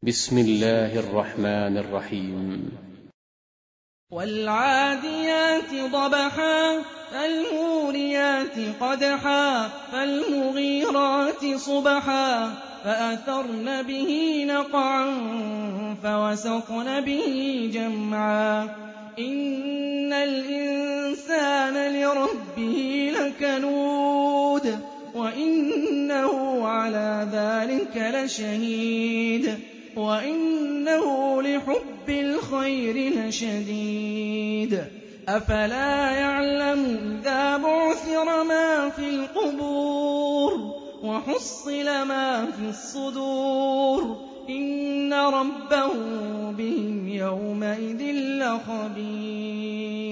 بسم الله الرحمن الرحيم. والعاديات ضبحا فالموريات قدحا فالمغيرات صبحا فأثرن به نقعا فوسطن به جمعا إن الإنسان لربه لكنود وإنه على ذلك لشهيد وإنه لحب الخير لشديد أفلا يعلم إذا بعثر ما في القبور وحصل ما في الصدور إن ربهم بهم يومئذ لخبير.